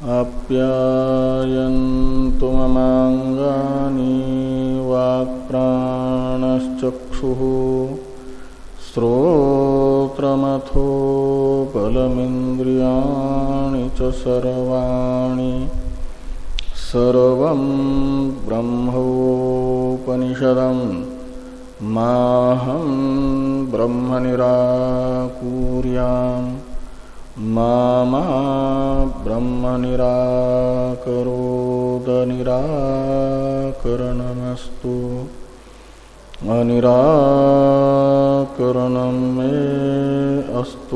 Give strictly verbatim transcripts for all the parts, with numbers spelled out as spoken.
आप्यायन्तु ममाङ्गानि वाक्प्राणश्चक्षुः श्रोत्रमथो बलमिन्द्रियाणि च सर्वाणि सर्वं ब्रह्मोपनिषदं माहं ब्रह्म निराकुर्याम् मा मा ब्रह्म निराकरोद निराकरणमस्तु अनिराकरणं मे अस्तु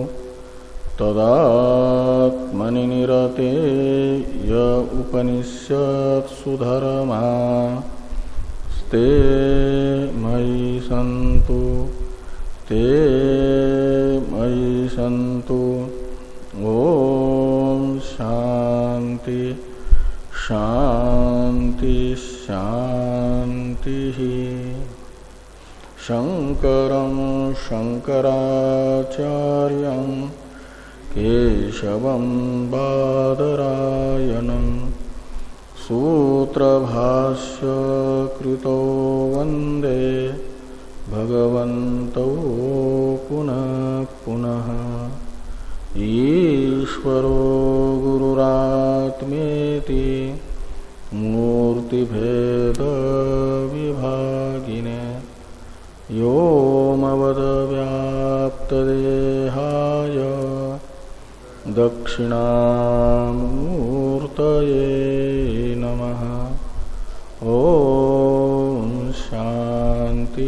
तदात्मनि निरते य उपनिषत्सु धर्मा ते मयि सन्तु ते मयि सन्तु। ओम शांति शांति शांति। शंकरं शंकराचार्यं केशवं बादरायणं सूत्रभाष्य कृतो वंदे भगवन्तौ पुनः पुनः। ईश्वरो गुरुरात्मेति मूर्तिभेद विभागिने व्योमवद्व्याप्तदेहाय दक्षिणामूर्तये नमः। ओम शांति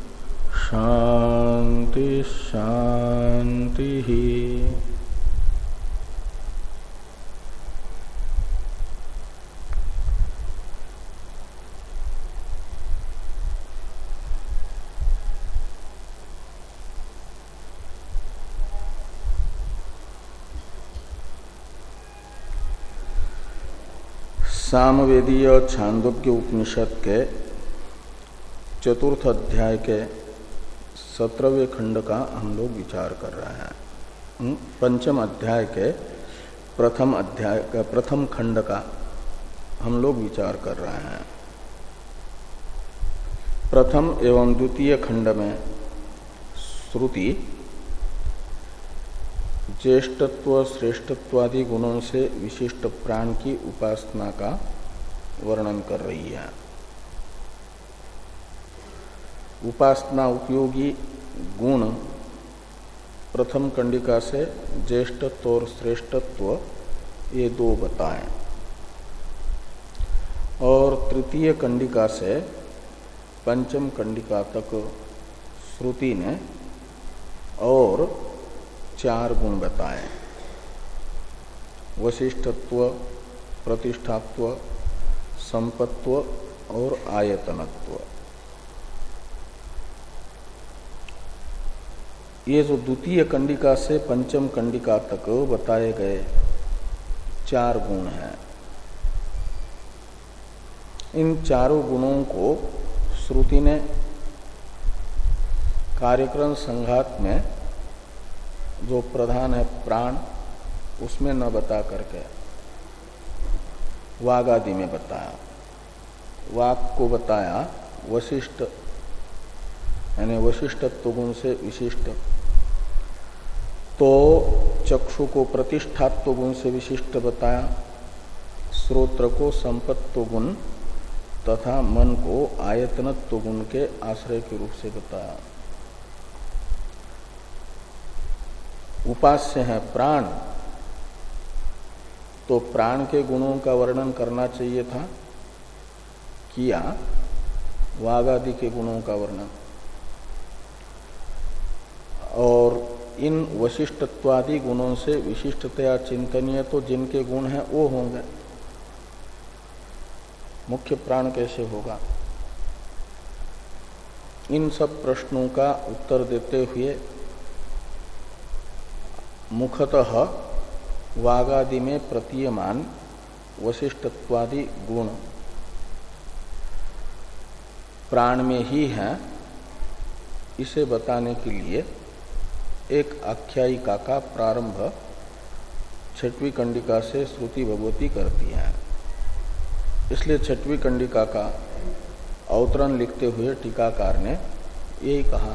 शांति शांति। सामवेदीय छांदोग्य उपनिषद के चतुर्थ अध्याय के सत्रहवें खंड का हम लोग विचार कर रहे हैं। पंचम अध्याय के प्रथम अध्याय का प्रथम खंड का हम लोग विचार कर रहे हैं। प्रथम एवं द्वितीय खंड में श्रुति ज्येष्ठत्व श्रेष्ठत्वादि गुणों से विशिष्ट प्राण की उपासना का वर्णन कर रही है। उपासना उपयोगी गुण प्रथम कंडिका से ज्येष्ठत्व और श्रेष्ठत्व ये दो बताएं, और तृतीय कंडिका से पंचम कंडिका तक श्रुति ने और चार गुण बताएं। वशिष्ठत्व, प्रतिष्ठात्व, संपत्व और आयतनत्व। ये जो द्वितीय कंडिका से पंचम कंडिका तक बताए गए चार गुण हैं, इन चारों गुणों को श्रुति ने कार्यक्रम संघात में जो प्रधान है प्राण, उसमें न बता करके वाग आदि में बताया। वाक को बताया वशिष्ठ, यानी वशिष्ठत्व गुण से विशिष्ट। तो चक्षु को प्रतिष्ठात्व गुण से विशिष्ट बताया, श्रोत्र को संपत्व गुण तथा मन को आयतनत्व गुण के आश्रय के रूप से बताया। उपास्य है प्राण, तो प्राण के गुणों का वर्णन करना चाहिए था, किया वाग आदि के गुणों का वर्णन। और इन वशिष्ठत्वादि गुणों से विशिष्टतया चिंतनीय तो जिनके गुण हैं वो होंगे, मुख्य प्राण कैसे होगा। इन सब प्रश्नों का उत्तर देते हुए मुखतः वागादि में प्रतीयमान वशिष्ठत्वादि गुण प्राण में ही हैं, इसे बताने के लिए एक आख्यायिका का प्रारंभ छठवीं कंडिका से श्रुति भगवती करती है। इसलिए छठवीं कंडिका का अवतरण लिखते हुए टीकाकार ने यही कहा,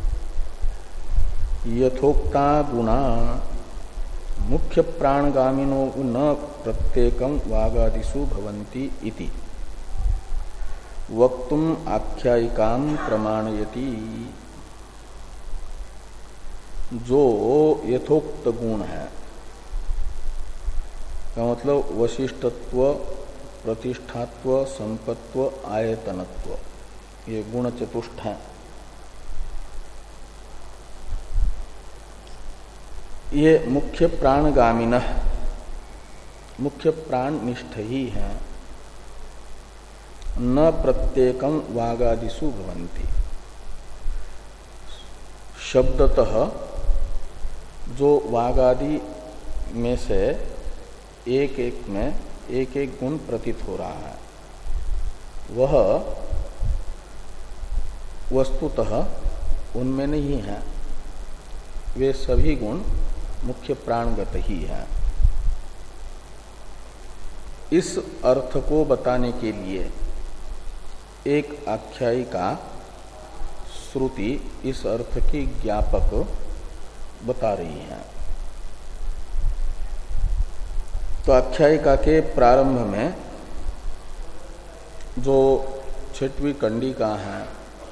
यथोक्ता गुणा मुख्य प्राणगामिनो न प्रत्येकं वागादिषु भवन्ति इति वक्तुम आख्यायिकां प्रमाणयति। जो यथोक्त गुण है का मतलब वशिष्ठत्व, प्रतिष्ठात्व, संपत्व, आयतनत्व, ये गुण चतुष्ट है। ये मुख्य प्राणगामिन, मुख्य प्राण निष्ठ ही है। न प्रत्येकं वागादिषु भवन्ति, शब्दतः जो वागादि में से एक एक में एक एक गुण प्रतीत हो रहा है, वह वस्तुतः उनमें नहीं है। वे सभी गुण मुख्य प्राणगत ही है। इस अर्थ को बताने के लिए एक आख्यायिका श्रुति इस अर्थ की ज्ञापक बता रही है। तो आख्यायिका के प्रारंभ में जो छठवीं कंडिका है,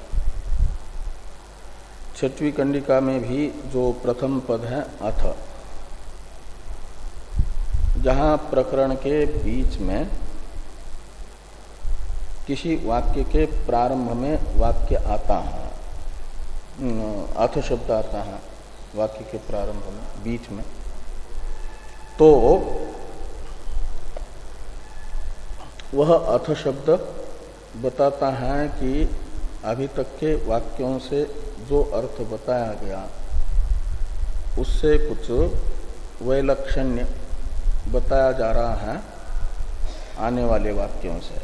छठवीं कंडिका में भी जो प्रथम पद है अथ, जहां प्रकरण के बीच में किसी वाक्य के प्रारंभ में वाक्य आता है, अथ शब्द आता है वाक्य के प्रारंभ में बीच में, तो वह अथ शब्द बताता है कि अभी तक के वाक्यों से जो अर्थ बताया गया उससे कुछ वैलक्षण्य बताया जा रहा है आने वाले वाक्यों से।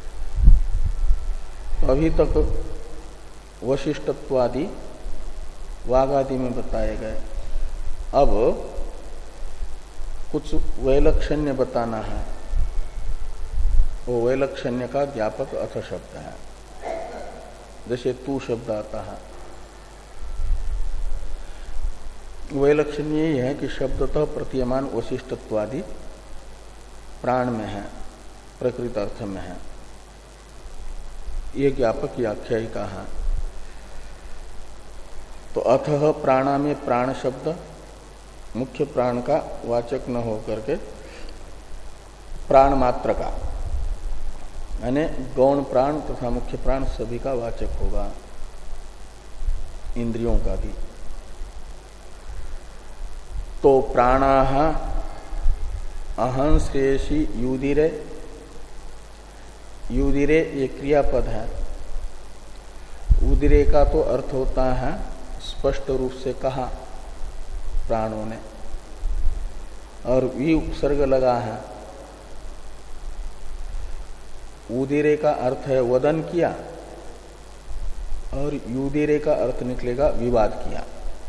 तो अभी तक वशिष्ठत्वादि वागादि में बताए गए, अब कुछ वैलक्षण्य बताना है। वो वैलक्षण्य का ज्ञापक अथ शब्द है। जैसे तू शब्द आता है, वैलक्षण्य यही है कि शब्दतः प्रतीयमान वशिष्ठत्वादि प्राण में है, प्रकृत अर्थ में है। ये ज्ञापक आख्यायिका है। तो अथः प्राणा में प्राण शब्द मुख्य प्राण का वाचक न होकर के प्राण मात्र का, यानी गौण प्राण तथा मुख्य प्राण सभी का वाचक होगा, इंद्रियों का भी। तो प्राणाः अहं श्रेयसी युदिरे, युदिरे ये क्रियापद है। उदिरे का तो अर्थ होता है स्पष्ट रूप से कहा प्राणों ने, और वी उपसर्ग लगा है। उदिरे का अर्थ है वदन किया, और युदिरे का अर्थ निकलेगा विवाद किया।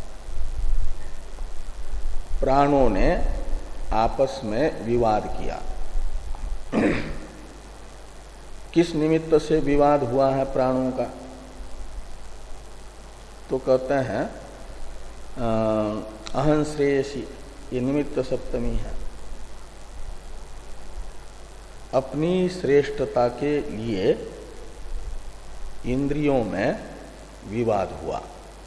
प्राणों ने आपस में विवाद किया। किस निमित्त से विवाद हुआ है प्राणों का? तो कहते हैं अहं श्रेयसी, ये निमित्त सप्तमी है। अपनी श्रेष्ठता के लिए इंद्रियों में विवाद हुआ।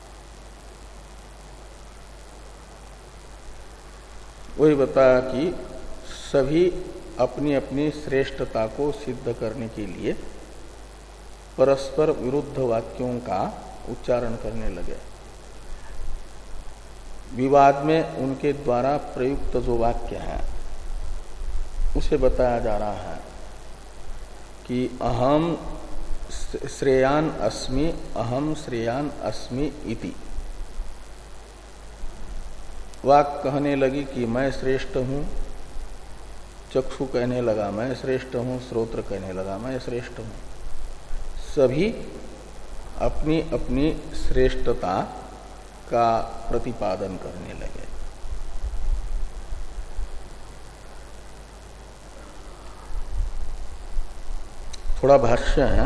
वही बताया कि सभी अपनी अपनी श्रेष्ठता को सिद्ध करने के लिए परस्पर विरुद्ध वाक्यों का उच्चारण करने लगे। विवाद में उनके द्वारा प्रयुक्त जो वाक्य है उसे बताया जा रहा है कि अहम श्रेयान अस्मि, अहम श्रेयान अस्मि इति। वाक कहने लगी कि मैं श्रेष्ठ हूं, चक्षु कहने लगा मैं श्रेष्ठ हूं, श्रोत्र कहने लगा मैं श्रेष्ठ हूं। सभी अपनी अपनी श्रेष्ठता का प्रतिपादन करने लगे। थोड़ा भाष्य है।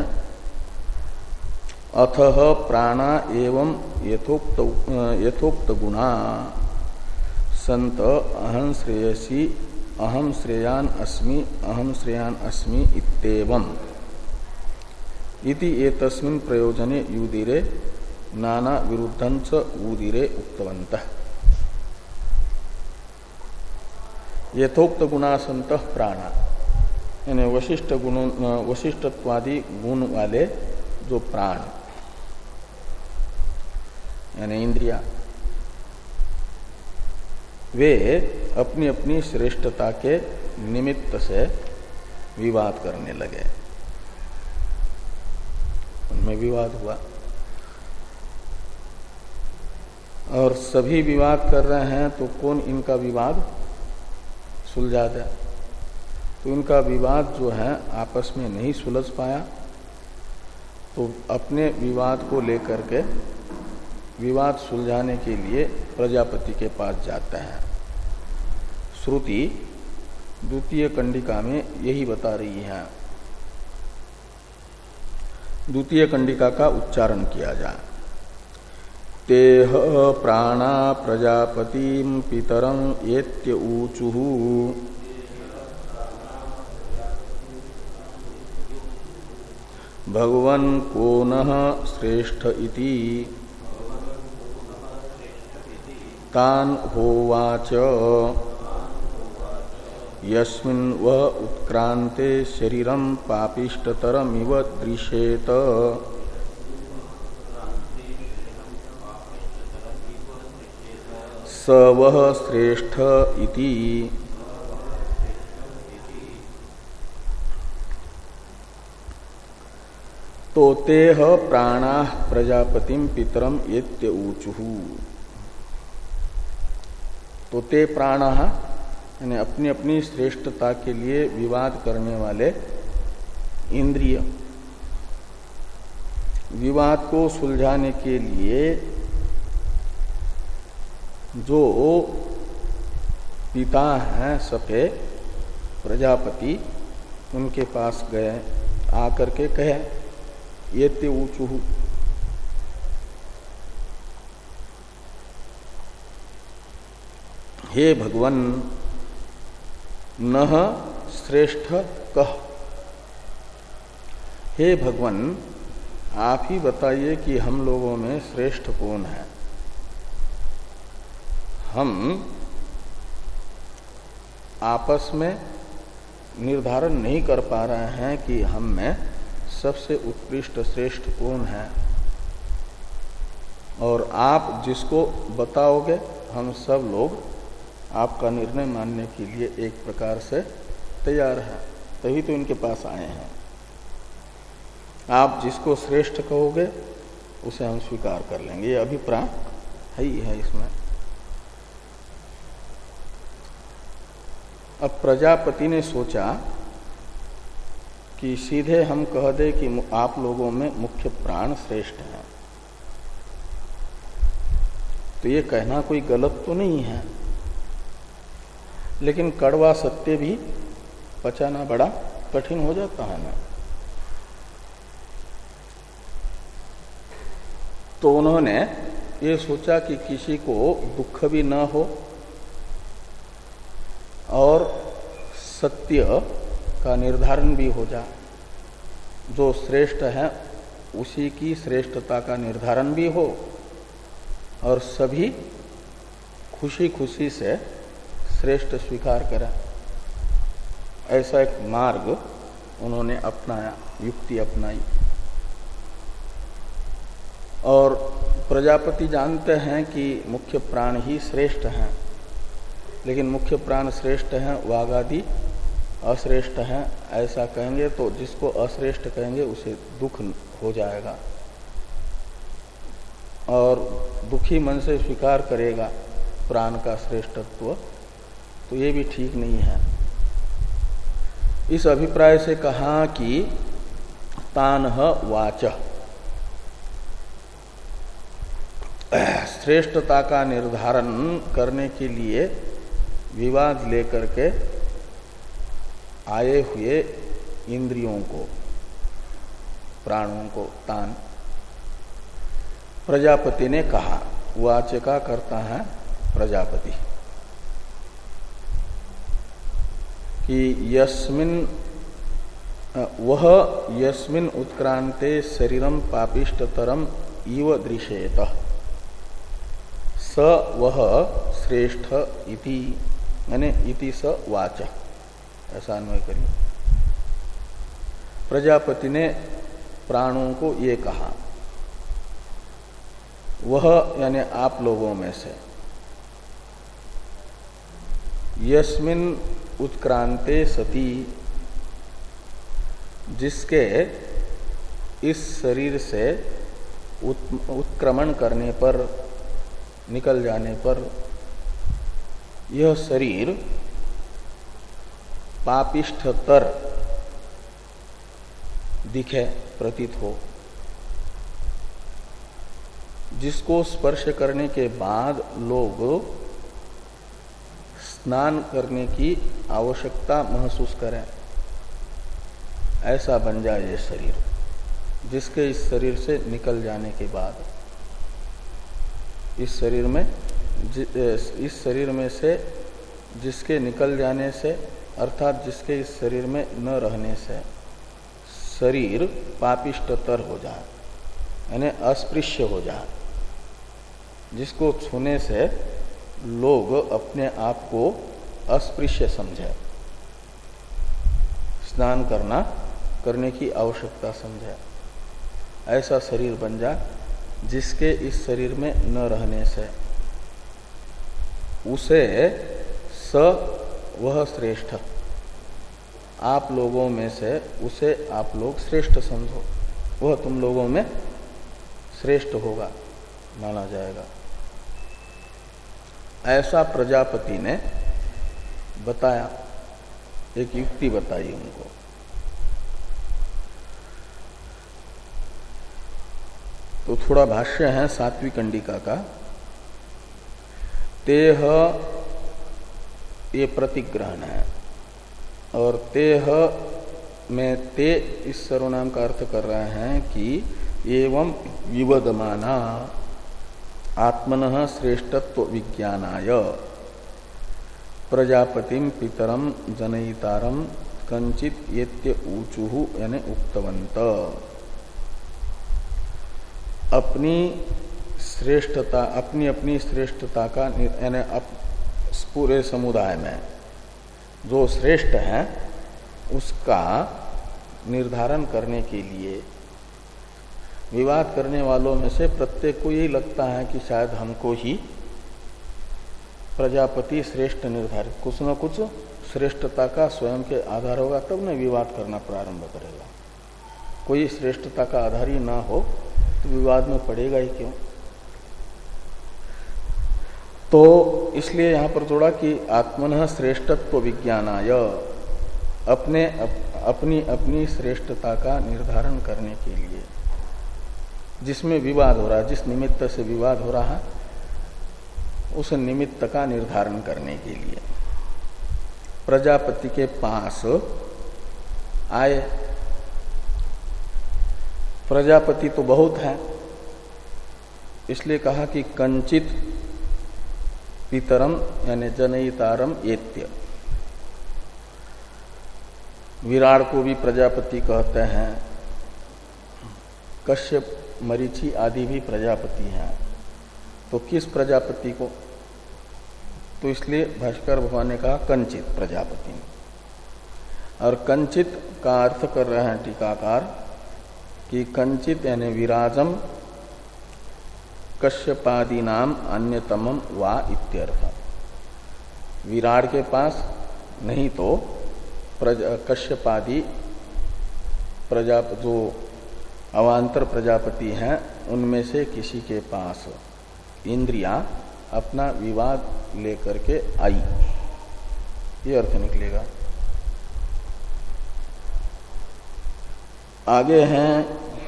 अथह प्राणा एवं यथोक्त यथोक्त गुणा संत अहं श्रेयसी अहम श्रेयान अस्मि अहम श्रेयान अस्मि इत्येवम् इति एतस्मिन् प्रयोजने युदिरे नाना विरुद्धंच उदिरे उक्तवन्तः। यथोक्त गुणा संतः प्राणा यानी वशिष्ठ गुणों वशिष्ठत्वादि गुण वाले जो प्राण यानी इंद्रिया वे अपनी अपनी श्रेष्ठता के निमित्त से विवाद करने लगे। उनमें विवाद हुआ और सभी विवाद कर रहे हैं, तो कौन इनका विवाद सुलझा दे? तो इनका विवाद जो है आपस में नहीं सुलझ पाया, तो अपने विवाद को लेकर के विवाद सुलझाने के लिए प्रजापति के पास जाते हैं। श्रुति द्वितीय कंडिका में यही बता रही है। द्वितीय कंडिका का उच्चारण किया जाए। तेह प्राणा प्रजापतिम पितरं एत्य ऊचुः भगवन् को नः श्रेष्ठ इति तान् होवाच यस्मिन् वह उत्क्रांते शरीरं पापिष्टतरमिव दृश्येत स वह श्रेष्ठ इति। तो तेह प्राणा प्रजापतिम पितरम एत्य ऊचुः। तो ते प्राणा यानी अपनी अपनी श्रेष्ठता के लिए विवाद करने वाले इंद्रिय विवाद को सुलझाने के लिए जो पिता हैं सके प्रजापति उनके पास गए, आकर के कहे ये ते ऊचुः। हे भगवन नह श्रेष्ठ कह। हे भगवन आप ही बताइए कि हम लोगों में श्रेष्ठ कौन है। हम आपस में निर्धारण नहीं कर पा रहे हैं कि हम में सबसे उत्कृष्ट श्रेष्ठ कौन है, और आप जिसको बताओगे हम सब लोग आपका निर्णय मानने के लिए एक प्रकार से तैयार हैं, तभी तो इनके पास आए हैं। आप जिसको श्रेष्ठ कहोगे उसे हम स्वीकार कर लेंगे, ये अभिप्राय है ही है इसमें। अब प्रजापति ने सोचा कि सीधे हम कह दे कि आप लोगों में मुख्य प्राण श्रेष्ठ है, तो ये कहना कोई गलत तो नहीं है, लेकिन कड़वा सत्य भी पचाना बड़ा कठिन हो जाता है ना। तो उन्होंने ये सोचा कि किसी को दुख भी न हो और सत्य का निर्धारण भी हो जाए, जो श्रेष्ठ है उसी की श्रेष्ठता का निर्धारण भी हो, और सभी खुशी खुशी से श्रेष्ठ स्वीकार करें। ऐसा एक मार्ग उन्होंने अपनाया, युक्ति अपनाई। और प्रजापति जानते हैं कि मुख्य प्राण ही श्रेष्ठ हैं, लेकिन मुख्य प्राण श्रेष्ठ हैं, वागादि अश्रेष्ठ हैं, ऐसा कहेंगे तो जिसको अश्रेष्ठ कहेंगे उसे दुख हो जाएगा, और दुखी मन से स्वीकार करेगा प्राण का श्रेष्ठत्व, तो ये भी ठीक नहीं है। इस अभिप्राय से कहा कि तानह वाच, श्रेष्ठता का निर्धारण करने के लिए विवाद लेकर के आए हुए इंद्रियों को प्राणों को तान। प्रजापति ने कहा, वाचका करता है प्रजापति, कि यस्मिन वह यस्मिन उत्क्रांते शरीरम पापिष्टतरम इव दृश्येत स वह श्रेष्ठ इति, यानी इति स वाच, ऐसा अन्वय करिए। प्रजापति ने प्राणों को ये कहा, वह यानी आप लोगों में से, यस्मिन उत्क्रांते सती, जिसके इस शरीर से उत, उत्क्रमण करने पर, निकल जाने पर यह शरीर पापिष्ठतर दिखे, प्रतीत हो, जिसको स्पर्श करने के बाद लोग स्नान करने की आवश्यकता महसूस करें, ऐसा बन जाए ये शरीर, जिसके इस शरीर से निकल जाने के बाद, इस शरीर में इस शरीर में से जिसके निकल जाने से, अर्थात जिसके इस शरीर में न रहने से शरीर पापिष्टतर हो जाए, यानी अस्पृश्य हो जाए, जिसको छूने से लोग अपने आप को अस्पृश्य समझे, स्नान करना करने की आवश्यकता समझे, ऐसा शरीर बन जाए, जिसके इस शरीर में न रहने से उसे स वह श्रेष्ठ, आप लोगों में से उसे आप लोग श्रेष्ठ समझो, वह तुम लोगों में श्रेष्ठ होगा, माना जाएगा। ऐसा प्रजापति ने बताया, एक युक्ति बताई उनको। तो थोड़ा भाष्य है सात्विक कंडिका का। तेह ये प्रतिग्रहण है, और तेह में ते इस सर्वनाम का अर्थ कर रहे हैं कि एवं विवदमाना आत्मनः श्रेष्ठत्व विज्ञानाय प्रजापतिम पितरम जनयितारम कंचित येत्य ऊचुहु यानी उक्तवंत। अपनी श्रेष्ठता, अपनी अपनी श्रेष्ठता का यानी पूरे समुदाय में जो श्रेष्ठ है उसका निर्धारण करने के लिए विवाद करने वालों में से प्रत्येक को यही लगता है कि शायद हमको ही प्रजापति श्रेष्ठ निर्धारित, कुछ न कुछ श्रेष्ठता का स्वयं के आधार होगा, तब न विवाद करना प्रारंभ करेगा। कोई श्रेष्ठता का आधार ही ना हो तो विवाद में पड़ेगा ही क्यों। तो इसलिए यहां पर जोड़ा कि आत्मनः श्रेष्ठत्व विज्ञानाय, अपने अप, अपनी अपनी श्रेष्ठता का निर्धारण करने के लिए, जिसमें विवाद हो रहा है, जिस निमित्त से विवाद हो रहा है उस निमित्त का निर्धारण करने के लिए प्रजापति के पास आए। प्रजापति तो बहुत है, इसलिए कहा कि कंचित पितरम यानी जनयितारम एत्य। विराट को भी प्रजापति कहते हैं, कश्यप मरीचि आदि भी प्रजापति हैं। तो किस प्रजापति को? तो इसलिए भास्कर भगवान ने कहा कंचित प्रजापति। और कंचित का अर्थ कर रहे हैं टीकाकार कि कंचित यानी विराजम कश्यपादि नाम अन्यतमम वा इत्यर्थ। विराट के पास नहीं तो प्रजा, कश्यपादि प्रजा जो अवान्तर प्रजापति हैं उनमें से किसी के पास इंद्रियां अपना विवाद लेकर के आई, ये अर्थ निकलेगा। आगे हैं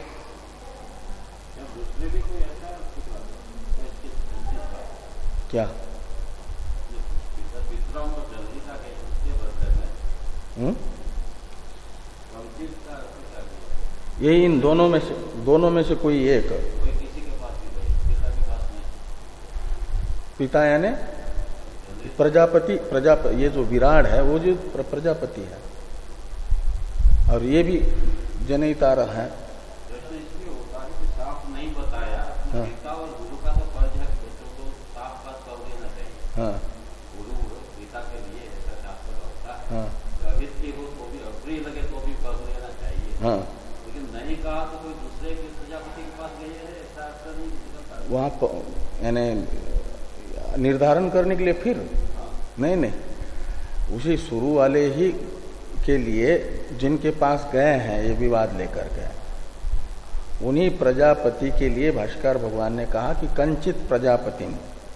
क्या? हम्म यही इन दोनों में से दोनों में से कोई एक। कोई किसी के पास भी गई, पिता के पास नहीं। पिता यानी प्रजापति, प्रजाप ये जो विराट है वो जो प्रजापति है, और ये भी जनहितार है। जैसे इसलिए होता है कि साफ नहीं बताया, हाँ। पिता और गुरु का तो फर्ज है बच्चों को साफ बात कर देना चाहिए। हाँ गुरु पिता के लिए ऐसा शास्त्र होता है। हाँ अहित की हो तो भी, अप्रिय लगे तो भी कर देना चाहिए। हाँ। लेकिन नहीं कहा तो कोई दूसरे के प्रजापति के पास गई है, ऐसा अर्थ नहीं निकलता। वहाँ यानी निर्धारण करने के लिए फिर नहीं नहीं, उसी शुरू वाले ही के लिए जिनके पास गए हैं ये विवाद लेकर गए, उन्हीं प्रजापति के लिए भाष्कर भगवान ने कहा कि कंचित प्रजापति।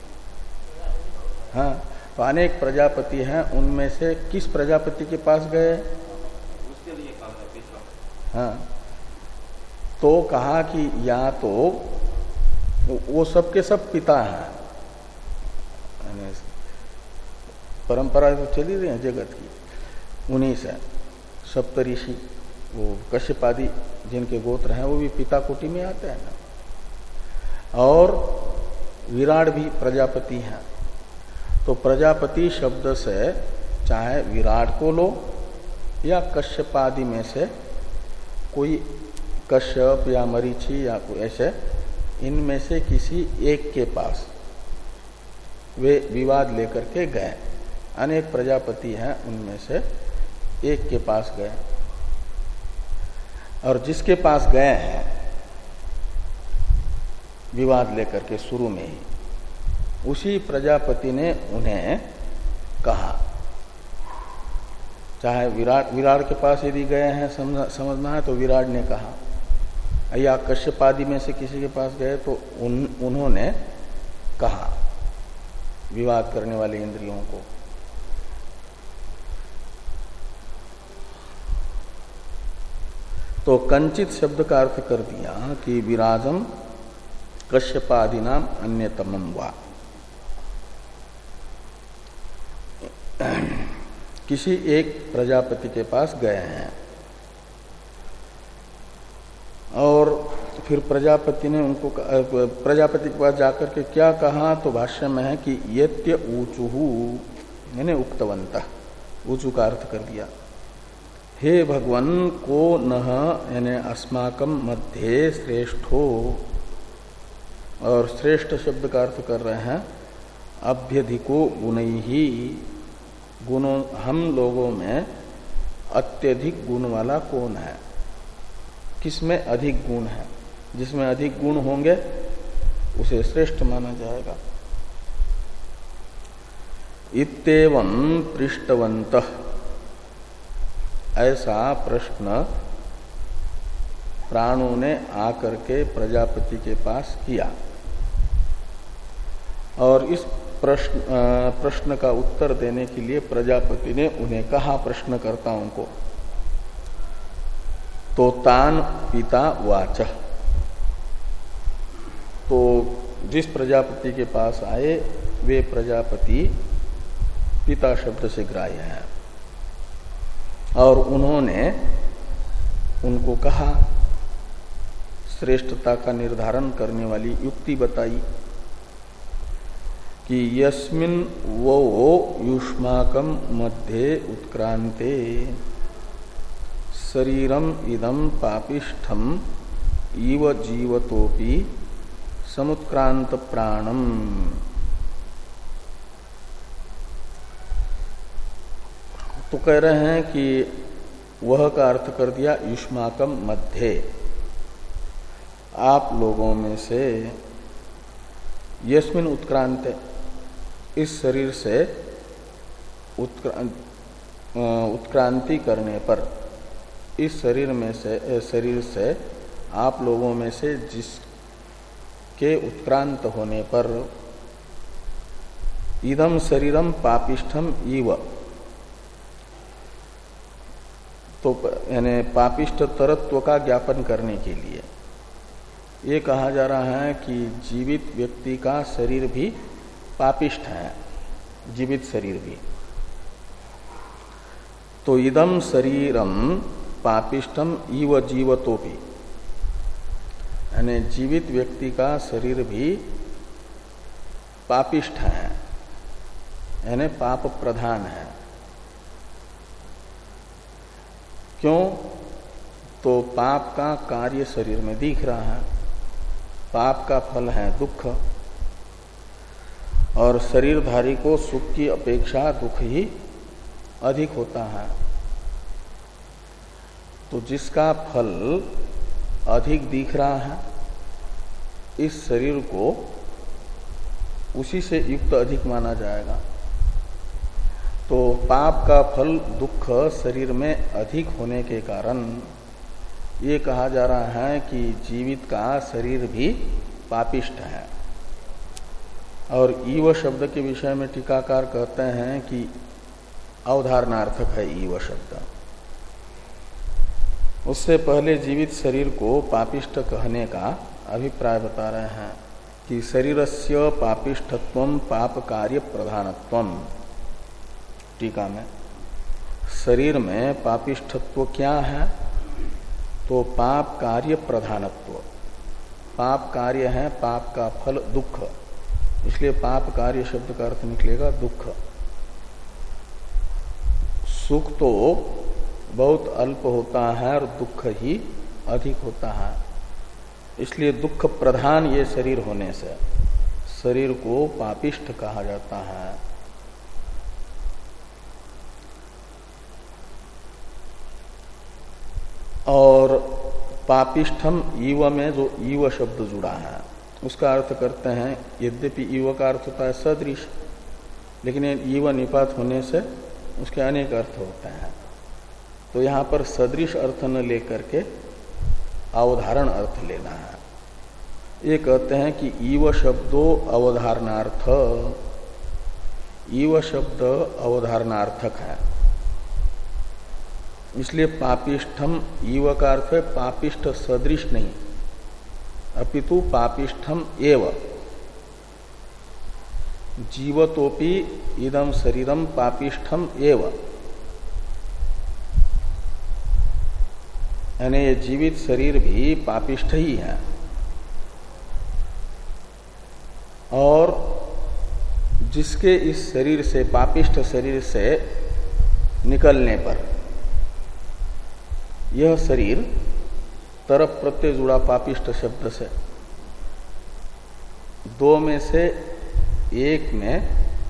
हाँ, तो अनेक प्रजापति हैं, उनमें से किस प्रजापति के पास गए? उसके लिए कहा था पिता। हाँ, तो कहा कि या तो वो सबके सब पिता हैं, परंपरा तो चली रही है जगत की, उन्हीं से सप्तऋषि, वो कश्यपादि जिनके गोत्र हैं वो भी पिता कोटि में आते हैं ना, और विराट भी प्रजापति हैं। तो प्रजापति शब्द से चाहे विराट को लो या कश्यपादि में से कोई, कश्यप या मरीचि या कोई ऐसे, इनमें से किसी एक के पास वे विवाद लेकर के गए। अनेक प्रजापति हैं, उनमें से एक के पास गए, और जिसके पास गए हैं विवाद लेकर के शुरू में ही, उसी प्रजापति ने उन्हें कहा। चाहे विराट विराट के पास यदि गए हैं समझना है तो विराट ने कहा, या कश्यपादि में से किसी के पास गए तो उन, उन्होंने कहा विवाद करने वाले इंद्रियों को। तो कंचित शब्द का अर्थ कर दिया कि विराजम कश्यपादि नाम अन्यतमम वा, किसी एक प्रजापति के पास गए हैं। और फिर प्रजापति ने उनको, प्रजापति के पास जाकर के क्या कहा, तो भाष्य में है कि यत्य ऊचुहु यानी उक्तवंत, ऊचु का अर्थ कर दिया, हे भगवन को नह यानी अस्माकम मध्य श्रेष्ठो, और श्रेष्ठ शब्द का अर्थ कर रहे हैं अभ्यधिको गुणैहि, गुणों हम लोगों में अत्यधिक गुण वाला कौन है, किसमें अधिक गुण है, जिसमें अधिक गुण होंगे उसे श्रेष्ठ माना जाएगा। इत्येवं पृष्ठवन्तः, ऐसा प्रश्न प्राणों ने आकर के प्रजापति के पास किया, और इस प्रश्न प्रश्न का उत्तर देने के लिए प्रजापति ने उन्हें कहा प्रश्नकर्ताओं को, तो तान पिता वाच, तो जिस प्रजापति के पास आए वे प्रजापति पिता शब्द से ग्राह्य है, और उन्होंने उनको कहा, श्रेष्ठता का निर्धारण करने वाली युक्ति बताई कि यस्मिन् वो युष्माकं मध्ये उत्क्रांते शरीरम इदं पापिष्ठम इव जीवतोपि समुत्क्रांत प्राणम। तो कह रहे हैं कि वह का अर्थ कर दिया युष्माकम मध्य, आप लोगों में से यस्मिन उत्क्रांत, इस शरीर से उत्क्रांति करने पर, इस शरीर में से शरीर से आप लोगों में से जिसके उत्क्रांत होने पर इदम शरीरम पापिष्ठम इव, तो यानी पापिष्ठ तरत्व का ज्ञापन करने के लिए ये कहा जा रहा है कि जीवित व्यक्ति का शरीर भी पापिष्ठ है, जीवित शरीर भी। तो इदम शरीरम पापिष्ठम इव जीवतोपि, यानी जीवित व्यक्ति का शरीर भी पापिष्ठ है, यानी पाप प्रधान है। क्यों? तो पाप का कार्य शरीर में दिख रहा है, पाप का फल है दुख, और शरीरधारी को सुख की अपेक्षा दुख ही अधिक होता है। तो जिसका फल अधिक दिख रहा है, इस शरीर को उसी से युक्त अधिक माना जाएगा। तो पाप का फल दुख शरीर में अधिक होने के कारण ये कहा जा रहा है कि जीवित का शरीर भी पापिष्ठ है। और ईव शब्द के विषय में टीकाकार कहते हैं कि अवधारणार्थक है ईव शब्द। उससे पहले जीवित शरीर को पापिष्ठ कहने का अभिप्राय बता रहे हैं कि शरीरस्य पापिष्ठत्वम पाप कार्य प्रधानत्वम। टीका में शरीर में पापिष्ठत्व क्या है? तो पाप कार्य प्रधानत्व। पाप कार्य है पाप का फल दुख, इसलिए पाप कार्य शब्द का अर्थ निकलेगा दुख। सुख तो बहुत अल्प होता है और दुख ही अधिक होता है, इसलिए दुख प्रधान ये शरीर होने से शरीर को पापिष्ठ कहा जाता है। और पापिष्ठम ईव में जो ईव शब्द जुड़ा है उसका अर्थ करते हैं, यद्यपि ईव का अर्थ होता है सदृश, लेकिन ईव निपात होने से उसके अनेक अर्थ होते हैं। तो यहाँ पर सदृश अर्थ न लेकर के अवधारण अर्थ लेना है। ये कहते हैं कि ईव शब्दो अवधारणार्थ, ईव शब्द अवधारणार्थक है, इसलिए पापिष्ठम ईव का अर्थ है पापिष्ठ सदृश नहीं, अपितु पापिष्ठम एव। जीवतोपि इदम शरीरम पापिष्ठम एव, यानी ये जीवित शरीर भी पापिष्ठ ही है। और जिसके इस शरीर से, पापिष्ठ शरीर से निकलने पर यह शरीर तरफ प्रत्यय जुड़ा पापिष्ठ शब्द से, दो में से एक में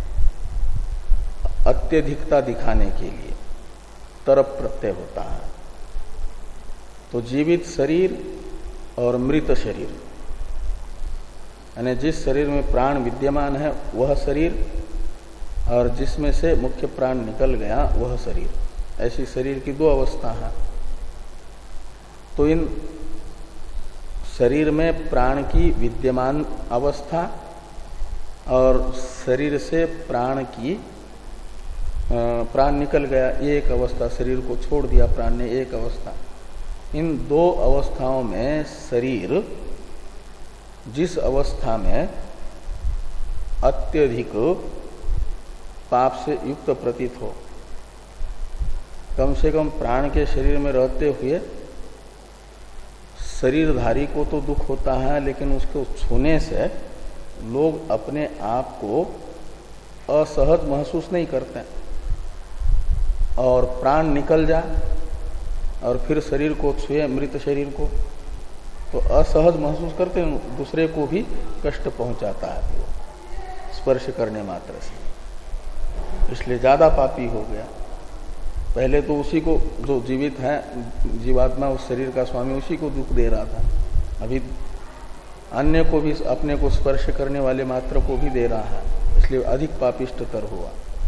अत्यधिकता दिखाने के लिए तरफ प्रत्यय होता है। तो जीवित शरीर और मृत शरीर, यानी जिस शरीर में प्राण विद्यमान है वह शरीर, और जिसमें से मुख्य प्राण निकल गया वह शरीर, ऐसी शरीर की दो अवस्था है। तो इन शरीर में प्राण की विद्यमान अवस्था और शरीर से प्राण की प्राण निकल गया एक अवस्था, शरीर को छोड़ दिया प्राण ने एक अवस्था, इन दो अवस्थाओं में शरीर जिस अवस्था में अत्यधिक पाप से युक्त प्रतीत हो, कम से कम प्राण के शरीर में रहते हुए शरीरधारी को तो दुख होता है, लेकिन उसको छूने से लोग अपने आप को असहज महसूस नहीं करते। और प्राण निकल जाए और फिर शरीर को छुए, मृत शरीर को, तो असहज महसूस करते हैं, दूसरे को भी कष्ट पहुंचाता है वो स्पर्श करने मात्र से, इसलिए ज्यादा पापी हो गया। पहले तो उसी को, जो जीवित है जीवात्मा, उस शरीर का स्वामी, उसी को दुख दे रहा था, अभी अन्य को भी, अपने को स्पर्श करने वाले मात्र को भी दे रहा है, इसलिए अधिक पापिष्ठतर हुआ।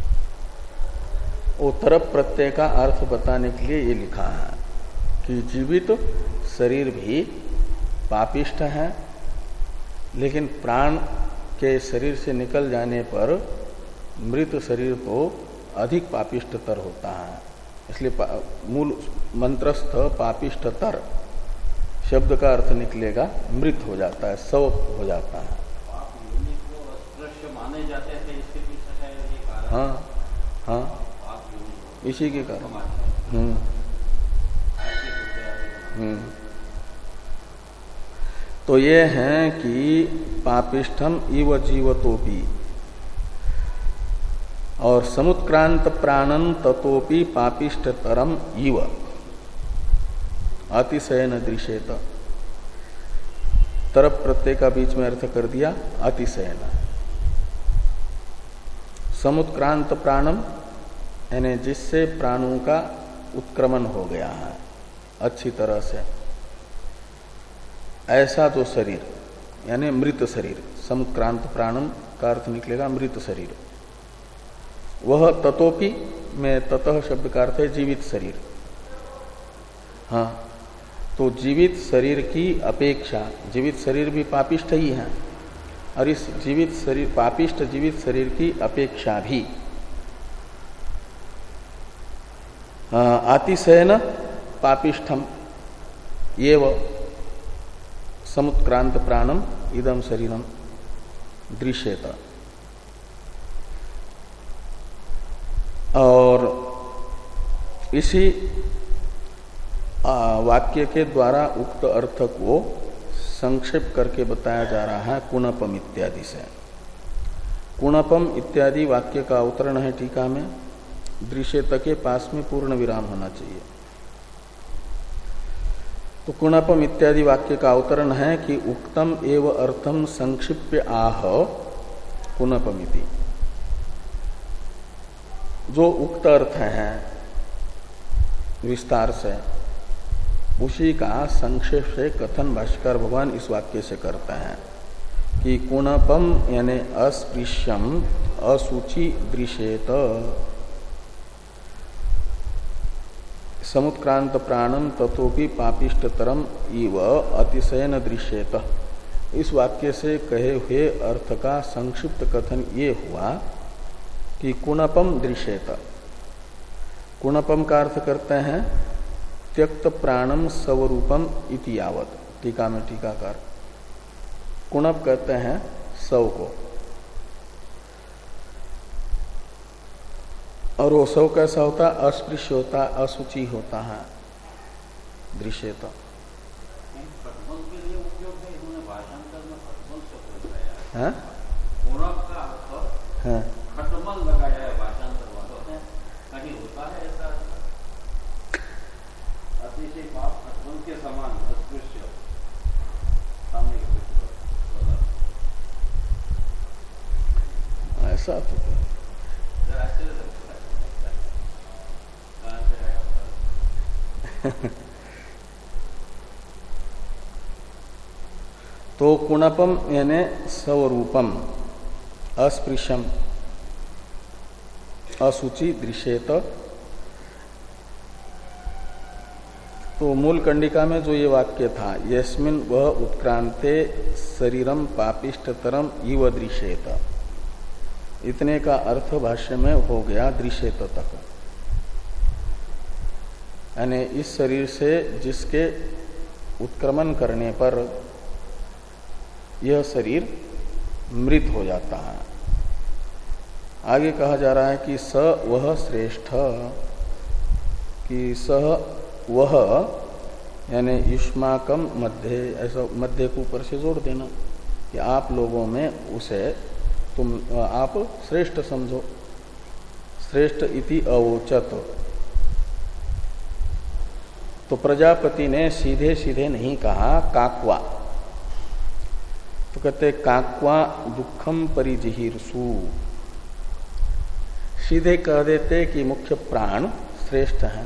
वो तरफ प्रत्यय का अर्थ बताने के लिए ये लिखा है कि जीवित शरीर भी पापिष्ठ है, लेकिन प्राण के शरीर से निकल जाने पर मृत शरीर तो अधिक पापिष्ठतर होता है। इसलिए मूल मंत्रस्थ पापिष्ठतर शब्द का अर्थ निकलेगा मृत हो जाता है, शव हो जाता है। माने जाते थे, इसके पीछे ये कारण। हाँ हाँ, इसी के कारण। हम्म हम्म तो ये है कि पापिष्ठम इव जीवतोपि और समुत्क्रांत प्राणन ततोपि पापिष्ठतरम इव अतिशयन दृश्येत। तरफ प्रत्यय का बीच में अर्थ कर दिया अतिशयन। समुत्क्रांत प्राणम यानी जिससे प्राणों का उत्क्रमण हो गया है अच्छी तरह से, ऐसा जो शरीर यानी मृत शरीर, समुत्क्रांत प्राणम का अर्थ निकलेगा मृत शरीर। वह ततोपि में ततः शब्द का अर्थ है जीवित शरीर। हाँ, तो जीवित शरीर की अपेक्षा, जीवित शरीर भी पापिष्ठ ही है और इस जीवित शरीर, पापिष्ठ जीवित शरीर की अपेक्षा भी अतिशयन पापिष्ठम एव समुत्क्रांत प्राणम इदम शरीरम दृश्येत। और इसी वाक्य के द्वारा उक्त अर्थ को संक्षेप करके बताया जा रहा है कुणपम इत्यादि से। कुणपम इत्यादि वाक्य का अवतरण है टीका में, दृश्यत के पास में पूर्ण विराम होना चाहिए। तो कुणपम इत्यादि वाक्य का अवतरण है कि उक्तम एव अर्थम संक्षिप्य आह कुणपमिति। जो उक्त अर्थ है विस्तार से, उसी का संक्षेप से कथन भाष्यकार भगवान इस वाक्य से करते हैं कि कुणपम यानी अस्पृश्यम असुचि दृश्येत समुत्क्रांत प्राणम ततोपि पापिष्ठतरम इव अतिशयन दृश्येत। इस वाक्य से कहे हुए अर्थ का संक्षिप्त कथन ये हुआ कि कुणपम दृश्येत। कुणपम का अर्थ करते हैं त्यक्त प्राणम स्वरूपम इति यावत। टीका में टीकाकार कुणप कहते हैं सव को, और वो सव कैसा होता है? अस्पृश्य होता, असुचि होता है। दृश्यता है खटमल लगाया है भाषांतर वालों ने, कहीं होता है ऐसा? अतिशय पाप खटमल के समान अस्पृश्य सामने ऐसा तो तो कुणपम यानी स्वरूपम अस्पृश्यम असुचि दृश्येत। तो मूल कंडिका में जो ये वाक्य था, यस्मिन वह उत्क्रांते शरीरम पापिष्ठतरम इव दृश्येत, इतने का अर्थ भाष्य में हो गया दृश्येत तक। यानी इस शरीर से जिसके उत्क्रमण करने पर यह शरीर मृत हो जाता है। आगे कहा जा रहा है कि स वह श्रेष्ठ, कि सह वह यानी युष्माकम मध्य, ऐसा मध्य को ऊपर से जोड़ देना कि आप लोगों में उसे तुम आप श्रेष्ठ समझो। श्रेष्ठ इति अवोचत। तो प्रजापति ने सीधे सीधे नहीं कहा काक्वा, तो कहते काक्वा दुखम परिजिहीर्षु। सीधे कह देते कि मुख्य प्राण श्रेष्ठ हैं।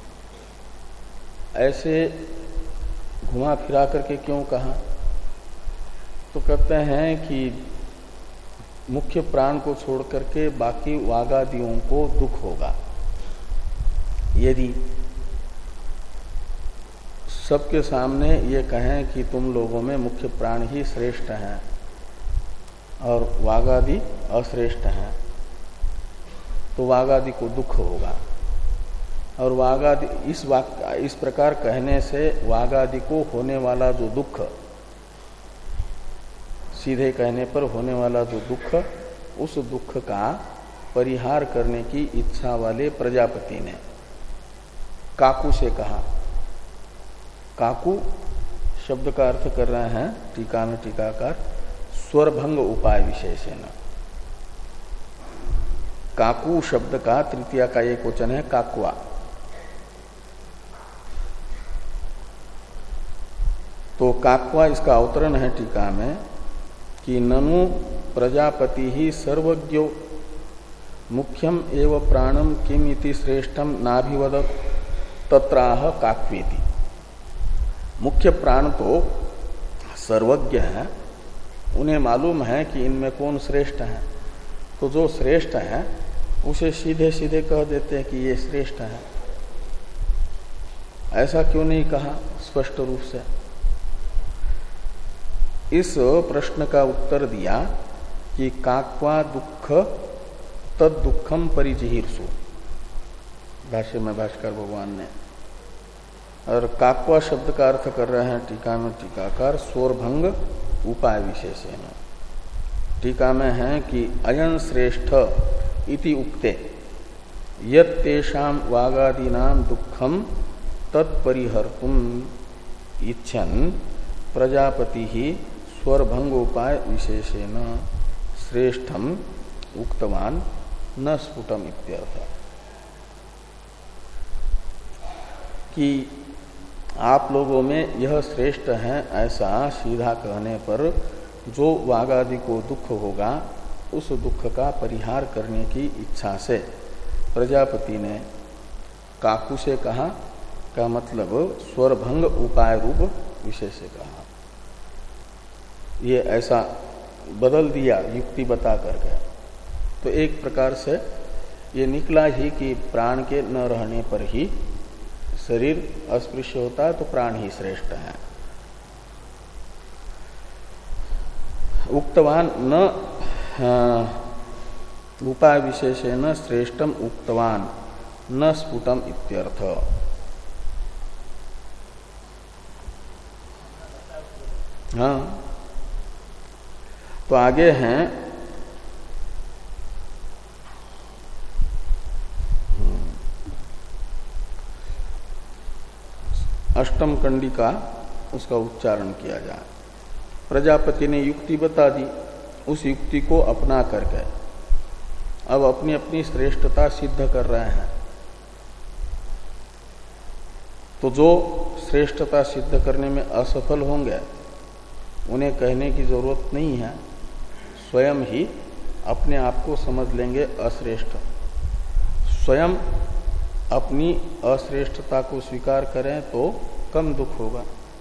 ऐसे घुमा फिरा करके क्यों कहा? तो कहते हैं कि मुख्य प्राण को छोड़ करके बाकी वागादियों को दुख होगा। यदि सबके सामने ये कहें कि तुम लोगों में मुख्य प्राण ही श्रेष्ठ हैं और वागादि अश्रेष्ठ हैं, तो वागादि को दुख होगा। और वागादि इस वाक्य इस प्रकार कहने से वागादि को होने वाला जो दुख, सीधे कहने पर होने वाला जो दुख, उस दुख का परिहार करने की इच्छा वाले प्रजापति ने काकू से कहा। काकू शब्द का अर्थ कर रहे हैं टीका में टीकाकार स्वरभंग उपाय विशेषण। काकू शब्द का तृतीया का एक वचन है काकुआ। तो काकुआ इसका अवतरण है टीका में कि ननु प्रजापति ही सर्वज्ञो मुख्यम एव प्राणम किम इति श्रेष्ठम नाभिवदत तत्राह काक्वेति। मुख्य प्राण तो सर्वज्ञ है, उन्हें मालूम है कि इनमें कौन श्रेष्ठ है, तो जो श्रेष्ठ है उसे सीधे सीधे कह देते हैं कि ये श्रेष्ठ है। ऐसा क्यों नहीं कहा स्पष्ट रूप से? इस प्रश्न का उत्तर दिया कि काक्वा दुख तद दुखम परिजिहीर्षु, भाष्य में भाष्कर भगवान ने। और काक्वा शब्द का अर्थ कर रहे हैं टीका में टीकाकार स्वरभंग उपाय विशेषण। टीका में है कि अयन श्रेष्ठ इति उक्ते यत् तेषां वागादीनां दुःखं तत्परिहर्तुम इच्छन् प्रजापति ही स्वरभंगोपाय विशेषेण श्रेष्ठम उक्तवान न स्फुटम इत्यर्थ। कि आप लोगों में यह श्रेष्ठ है ऐसा सीधा कहने पर जो वागादि को दुख होगा उस दुख का परिहार करने की इच्छा से प्रजापति ने काकू से कहा, का मतलब स्वरभंग उपाय रूप विशेष से कहा। ये ऐसा बदल दिया युक्ति बता करके। तो एक प्रकार से ये निकला ही कि प्राण के न रहने पर ही शरीर अस्पृश्य होता है, तो प्राण ही श्रेष्ठ है। उक्तवान न उपाय विशेषेण श्रेष्ठम उक्तवान न स्फुटम इत्यर्थ। हाँ, तो आगे हैं अष्टम कंडिका, उसका उच्चारण किया जाए। प्रजापति ने युक्ति बता दी, उस युक्ति को अपना करके अब अपनी अपनी श्रेष्ठता सिद्ध कर रहे हैं। तो जो श्रेष्ठता सिद्ध करने में असफल होंगे उन्हें कहने की जरूरत नहीं है, स्वयं ही अपने आप को समझ लेंगे अश्रेष्ठ। स्वयं अपनी अश्रेष्ठता को स्वीकार करें तो कम दुख होगा,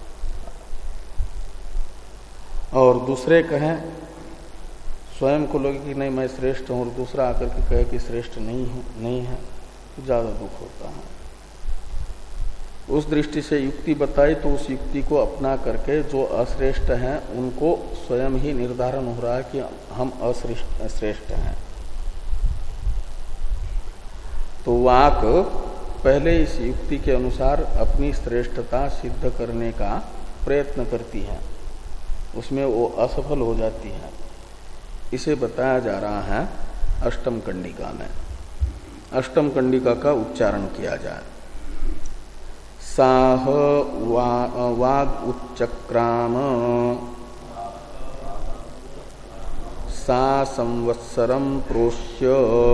और दूसरे कहें, स्वयं को लगे कि नहीं मैं श्रेष्ठ हूं और दूसरा आकर के कहे कि श्रेष्ठ नहीं हूं, नहीं है, तो ज्यादा दुख होता है। उस दृष्टि से युक्ति बताई तो उस युक्ति को अपना करके जो अश्रेष्ठ हैं उनको स्वयं ही निर्धारण हो रहा है कि हम अश्रेष्ठ हैं। तो वाक पहले इस युक्ति के अनुसार अपनी श्रेष्ठता सिद्ध करने का प्रयत्न करती है, उसमें वो असफल हो जाती है। इसे बताया जा रहा है अष्टम कंडिका में। अष्टम कंडिका का उच्चारण किया जाए। साह वा, वाग उच्चक्राम सा संवत्सरम प्रोष्य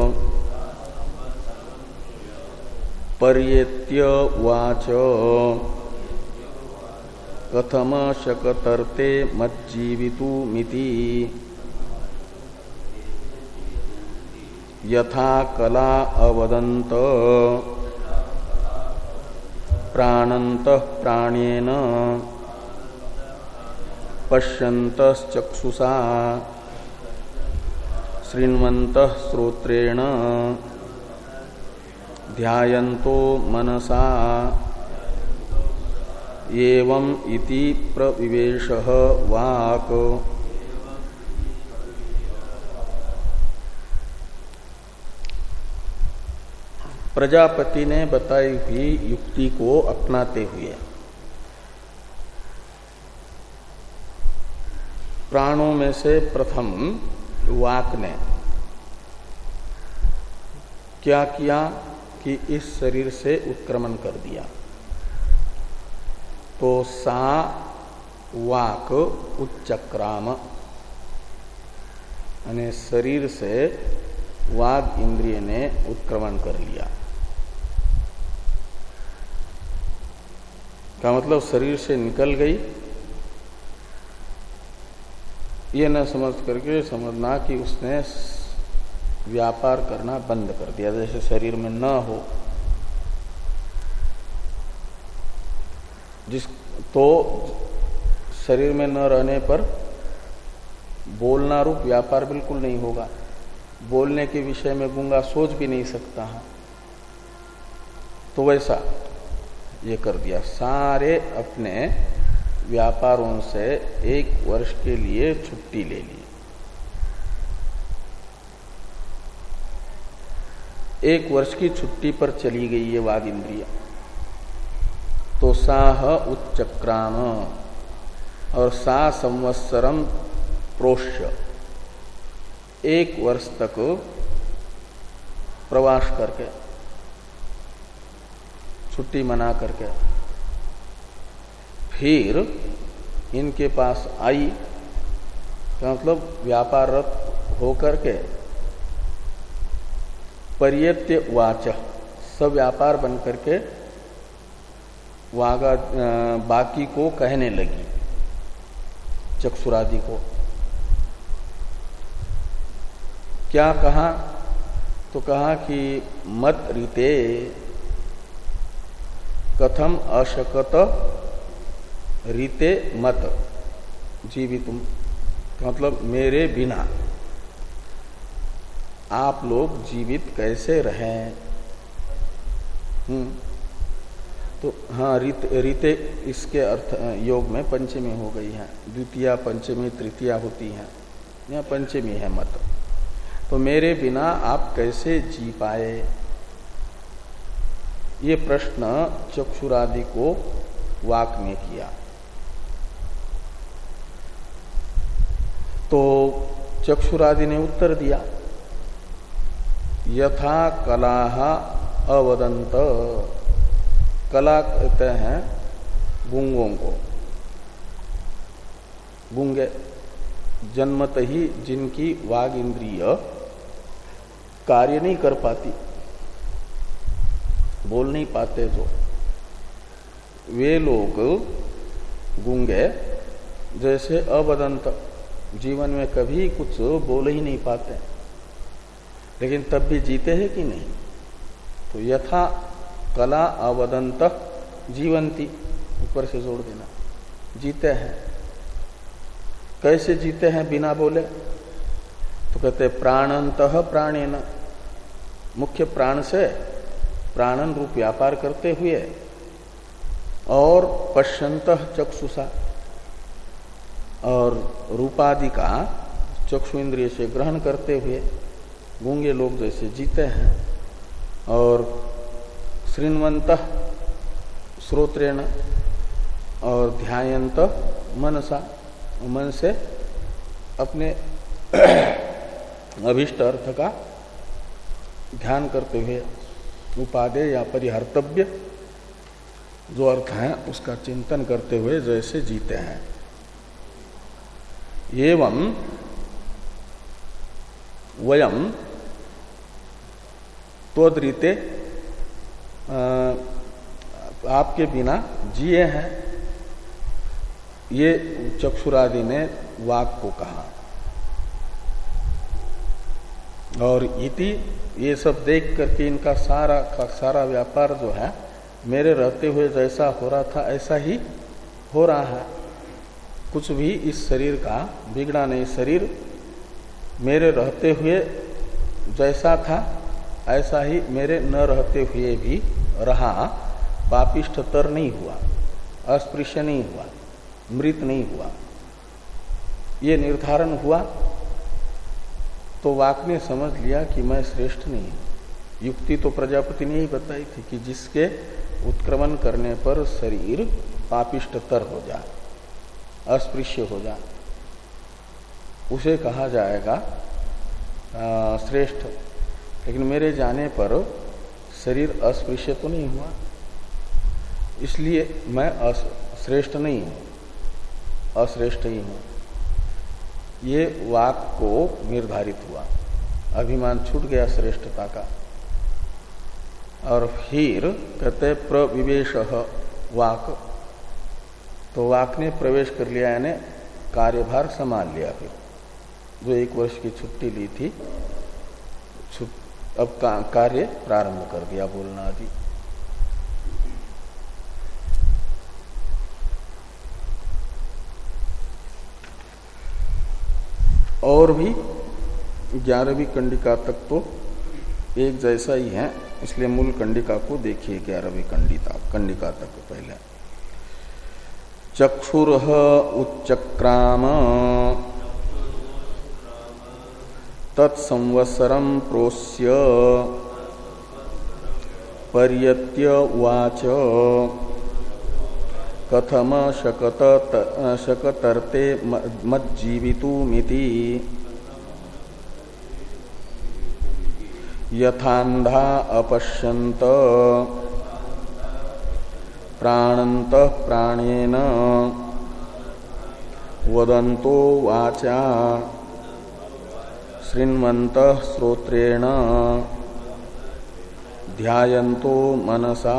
पर्येत्य वाच कथम शकतर्ते मज्जीवितुमिति यथा कला अवदन्त प्राणन्तः प्राणेन पश्यन्तश्चक्षुषा शृण्वन्तः श्रोत्रेण ध्यायन्तो मनसा एवं इति प्रविवेशः वाक्। प्रजापति ने बताई हुई युक्ति को अपनाते हुए प्राणों में से प्रथम वाक ने क्या किया कि इस शरीर से उत्क्रमण कर दिया। तो सा वाक उच्चक्राम, यानी शरीर से वाग इंद्रिय ने उत्क्रमण कर लिया। का मतलब शरीर से निकल गई, ये न समझ करके समझना कि उसने व्यापार करना बंद कर दिया, जैसे शरीर में न हो। जिस तो शरीर में न रहने पर बोलना रूप व्यापार बिल्कुल नहीं होगा, बोलने के विषय में गूंगा सोच भी नहीं सकता है। तो वैसा ये कर दिया, सारे अपने व्यापारों से एक वर्ष के लिए छुट्टी ले ली। एक वर्ष की छुट्टी पर चली गई ये वाग इंद्रिया। तो साह उच्चक्राम, और सा संवत्सरम प्रोष्य, एक वर्ष तक प्रवास करके, छुट्टी मना करके फिर इनके पास आई, तो मतलब व्यापाररत होकर के पर्यत्य वाच, सब व्यापार बन करके वागा बाकी को कहने लगी, चक्षुरादि को। क्या कहा? तो कहा कि मत रीते कथम अशकत रीते मत जीवितुम, मतलब मेरे बिना आप लोग जीवित कैसे रहें। हम्म तो हाँ, रीते, रीते इसके अर्थ योग में पंचमी हो गई है, द्वितीया पंचमी तृतीया होती है, यहाँ पंचमी है मत। तो मेरे बिना आप कैसे जी पाए, ये प्रश्न चक्षुरादि को वाक में किया। तो चक्षुरादि ने उत्तर दिया, यथा कलाह अवदंत, कला कहते हैं गूंगों को, गूंगे जन्मत ही जिनकी वाग इंद्रिय कार्य नहीं कर पाती, बोल नहीं पाते, जो वे लोग गूंगे जैसे अवदंत, जीवन में कभी कुछ बोल ही नहीं पाते, लेकिन तब भी जीते हैं कि नहीं। तो यथा कला अवदंत जीवंती, ऊपर से जोड़ देना, जीते हैं। कैसे जीते हैं बिना बोले? तो कहते प्राणंतः प्राणेन, मुख्य प्राण से प्राणन रूप व्यापार करते हुए, और पश्यंतः चक्षुषा, और रूपादि का चक्षु इंद्रिय से ग्रहण करते हुए गूंगे लोग जैसे जीते हैं। और श्रृण्वन्तः श्रोत्रेण, और ध्यायन्तः मनसा, मन से अपने अभिष्ट अर्थ का ध्यान करते हुए, उपादेय या परिहर्तव्य जो अर्थ है उसका चिंतन करते हुए जैसे जीते हैं। एवं वयम त्वद्रीते, आपके बिना जिए हैं, ये चक्षुरादि ने वाक को कहा। और इति, ये सब देख करके इनका सारा का सारा व्यापार जो है मेरे रहते हुए जैसा हो रहा था ऐसा ही हो रहा है, कुछ भी इस शरीर का बिगड़ा नहीं। शरीर मेरे रहते हुए जैसा था ऐसा ही मेरे न रहते हुए भी रहा, पापिष्ठतर नहीं हुआ, अस्पृश्य नहीं हुआ, मृत नहीं हुआ। ये निर्धारण हुआ तो वाक ने समझ लिया कि मैं श्रेष्ठ नहीं हूं। युक्ति तो प्रजापति ने ही बताई थी कि जिसके उत्क्रमण करने पर शरीर पापिष्ठतर हो जाए, अस्पृश्य हो जाए, उसे कहा जाएगा आ, श्रेष्ठ। लेकिन मेरे जाने पर शरीर अस्पृश्य तो नहीं हुआ, इसलिए मैं श्रेष्ठ नहीं हूं। अश्रेष्ठ ही हूं, ये वाक को निर्धारित हुआ, अभिमान छूट गया श्रेष्ठता का। और फिर कहते प्रविवेश वाक, तो वाक ने प्रवेश कर लिया, यानी कार्यभार संभाल लिया। फिर जो एक वर्ष की छुट्टी ली थी, अब का, कार्य प्रारंभ कर दिया, बोलना आदि। और भी ग्यारहवीं कंडिका तक तो एक जैसा ही है, इसलिए मूल कंडिका को देखिए। ग्यारहवीं कंडिका कंडिका तक पहले चक्षुरः उच्चक्राम तत्संवत्सरं प्रोस्य पर्यत्य उवाच कथम शकत शकतर्ते मज्जीवितुमिति यथान्धा अपश्यन्त प्राणन्तः प्राणेन वदन्तो वाचा शृण्वन्तः श्रोत्रेण ध्यायन्तो मनसा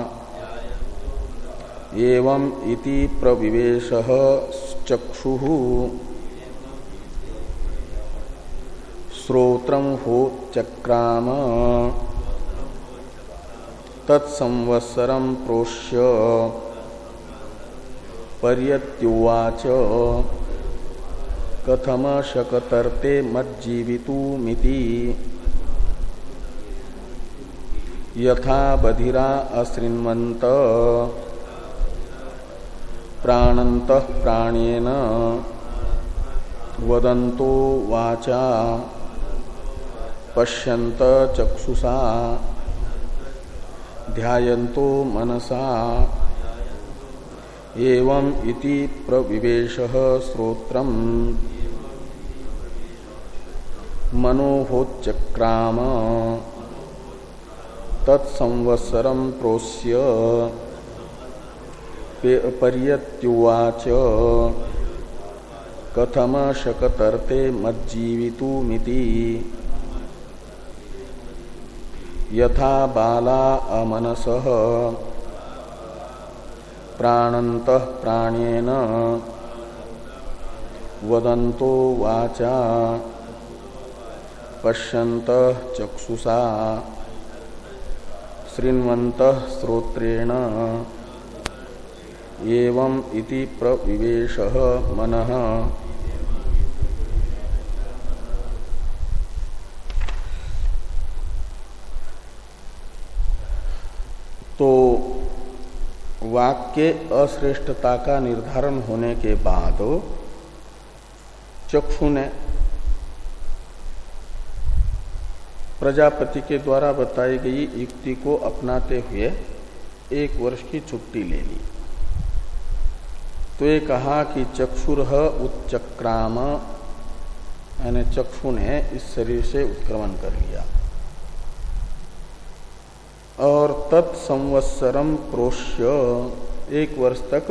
एवं इति प्रविवेशः चक्षुः श्रोत्रं होच्चक्राम तत्संवत्सरं प्रोष्य पर्यत्युवाच कथम शकतर्ते मज्जीवितुमिति यथा बधिरा अशृण्वन्त प्राणन्तः प्राणेन वदन्तो वाचा पश्यन्त चक्षुषा ध्यायन्तो मनसा एवं इति प्रविवेशः श्रोत्रं मनोहोच्चक्राम तत्संवत्सरं प्रोस्य पर्यत्युवाच कथम शकतर्ते मज्जीवितुमिति यथा बाला अमनसः प्राणन्तः प्राणेन वदन्तो वाचा पश्यन्तः चक्षुषा शृण्वन्तः श्रोत्रेण एवं इति प्रविवेशः मनः। तो वाक्य अश्रेष्ठता का निर्धारण होने के बाद चक्षु ने प्रजापति के द्वारा बताई गई युक्ति को अपनाते हुए एक वर्ष की छुट्टी ले ली। तो ये कहा कि चक्षुरः उच्चक्राम, यानी चक्षु ने इस शरीर से उत्क्रमण कर लिया और तत्संवत्सरम प्रोष्य एक वर्ष तक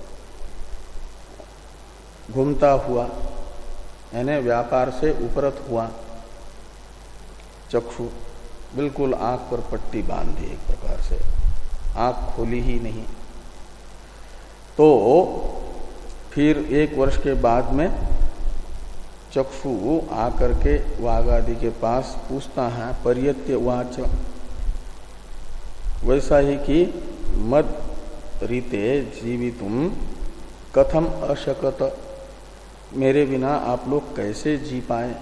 घूमता हुआ, यानी व्यापार से उपरत हुआ। चक्षु बिल्कुल आंख पर पट्टी बांध दी, एक प्रकार से आंख खोली ही नहीं। तो फिर एक वर्ष के बाद में चक्षु आकर के वाघ आदि के पास पूछता है, पर्यत्य वाच, वैसा ही कि मद रीते जीवितुम कथम अशकत, मेरे बिना आप लोग कैसे जी पाए।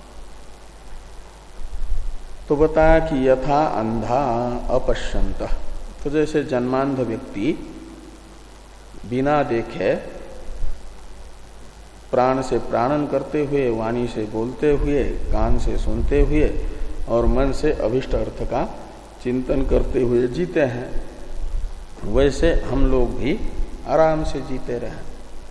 तो बताया कि यथा अंधा अपश्यंत, तो जैसे जन्मांध व्यक्ति बिना देखे प्राण से प्राणन करते हुए, वाणी से बोलते हुए, कान से सुनते हुए और मन से अभिष्ट अर्थ का चिंतन करते हुए जीते हैं, वैसे हम लोग भी आराम से जीते रहे।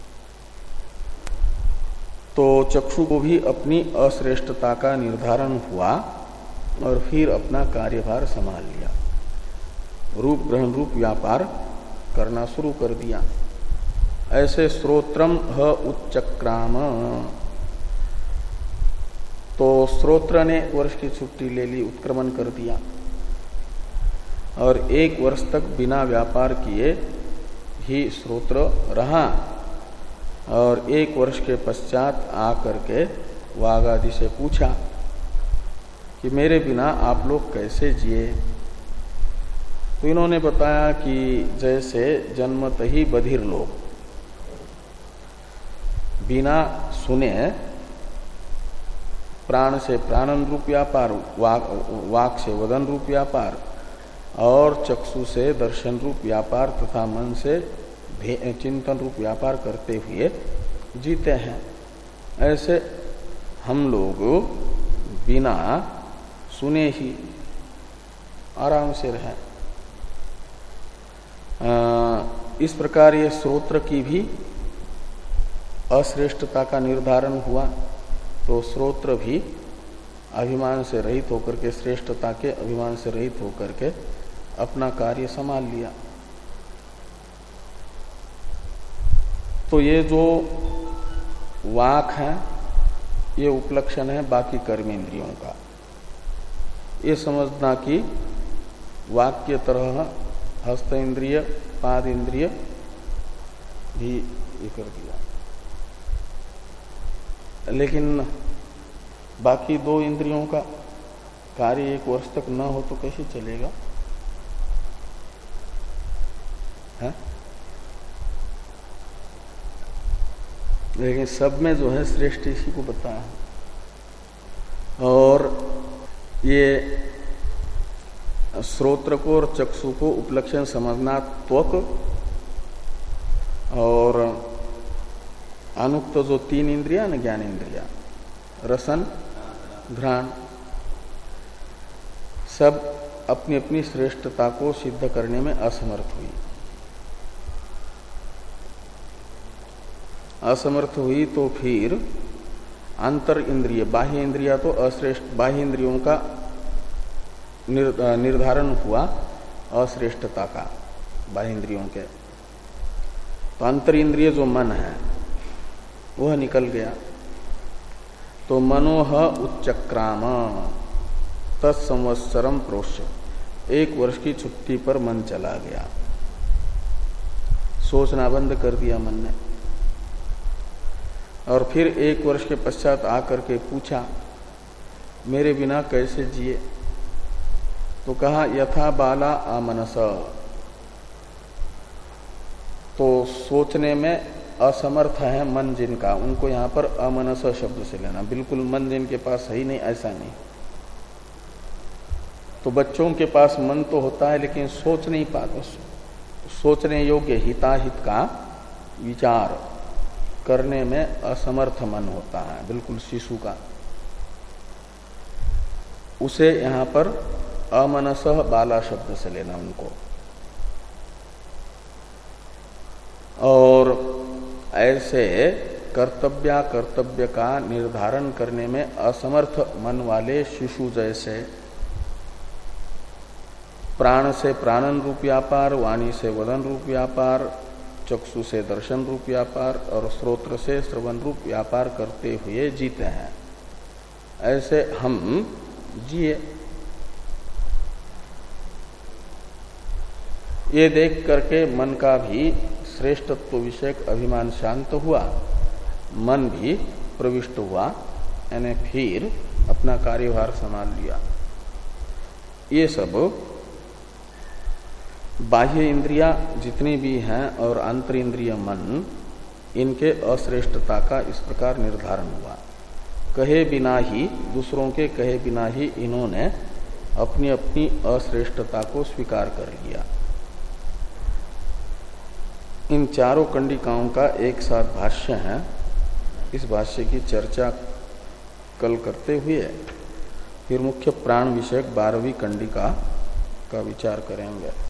तो चक्षु को भी अपनी अश्रेष्ठता का निर्धारण हुआ और फिर अपना कार्यभार संभाल लिया, रूप ग्रहण रूप व्यापार करना शुरू कर दिया। ऐसे श्रोत्रम ह उच्चक्राम, तो श्रोत्र ने वर्ष की छुट्टी ले ली, उत्क्रमण कर दिया और एक वर्ष तक बिना व्यापार किए ही श्रोत्र रहा और एक वर्ष के पश्चात आकर के वाघ आदि से पूछा कि मेरे बिना आप लोग कैसे जिए। तो इन्होंने बताया कि जैसे जन्मत ही बधिर लोग बिना सुने प्राण से प्राणन रूप व्यापार, वाक से वदन रूप व्यापार और चक्षु से दर्शन रूप व्यापार तथा मन से चिंतन रूप व्यापार करते हुए जीते हैं, ऐसे हम लोग बिना सुने ही आराम से रहें। इस प्रकार ये श्रोत्र की भी अश्रेष्ठता का निर्धारण हुआ, तो श्रोत्र भी अभिमान से रहित होकर के, श्रेष्ठता के अभिमान से रहित होकर के अपना कार्य संभाल लिया। तो ये जो वाक है ये उपलक्षण है बाकी कर्मेंद्रियों का। ये समझना कि वाक के तरह हस्त इंद्रिय, पाद इंद्रिय भी ये कर दिया, लेकिन बाकी दो इंद्रियों का कार्य एक वर्ष तक न हो तो कैसे चलेगा? है? लेकिन सब में जो है श्रेष्ठ इसी को बताया है। और ये श्रोत्र को और चक्षु को उपलक्षण समझना त्वक और अनुक्त जो तीन इंद्रिया न ज्ञान इंद्रिया, रसन, घ्राण, सब अपनी अपनी श्रेष्ठता को सिद्ध करने में असमर्थ हुई। असमर्थ हुई तो फिर अंतर इंद्रिय, बाह्य इंद्रिया तो अश्रेष्ठ, बाह्य इंद्रियों का निर्धारण हुआ अश्रेष्ठता का बाह्य इंद्रियों के, तो अंतर इंद्रिय जो मन है वह निकल गया। तो मनोह उच्चक्राम तत्संवत्सरम प्रोष्य, एक वर्ष की छुट्टी पर मन चला गया, सोचना बंद कर दिया मन ने। और फिर एक वर्ष के पश्चात आकर के पूछा मेरे बिना कैसे जिए? तो कहा यथा बाला आमनस, तो सोचने में असमर्थ है मन जिनका, उनको यहां पर अमनस शब्द से लेना, बिल्कुल मन जिनके पास है ही नहीं ऐसा नहीं। तो बच्चों के पास मन तो होता है लेकिन सोच नहीं पाते, सोचने योग्य हिताहित का विचार करने में असमर्थ मन होता है, बिल्कुल शिशु का। उसे यहां पर अमनसः बाला शब्द से लेना उनको। और ऐसे कर्तव्या कर्तव्य का निर्धारण करने में असमर्थ मन वाले शिशु जैसे प्राण से प्राणन रूप व्यापार, वाणी से वदन रूप व्यापार, चक्षु से दर्शन रूप व्यापार और श्रोत्र से श्रवण रूप व्यापार करते हुए जीते हैं, ऐसे हम जिए। ये देख करके मन का भी श्रेष्ठत्व विषयक अभिमान शांत हुआ, मन भी प्रविष्ट हुआ, यानी फिर अपना कार्यभार संभाल लिया। ये सब बाह्य इंद्रियां जितनी भी हैं और अंतर इंद्रिय मन, इनके अश्रेष्ठता का इस प्रकार निर्धारण हुआ। कहे बिना ही, दूसरों के कहे बिना ही इन्होंने अपनी अपनी अश्रेष्ठता को स्वीकार कर लिया। इन चारों कंडिकाओं का एक साथ भाष्य है। इस भाष्य की चर्चा कल करते हुए फिर मुख्य प्राण विषयक बारहवीं कंडिका का विचार करेंगे।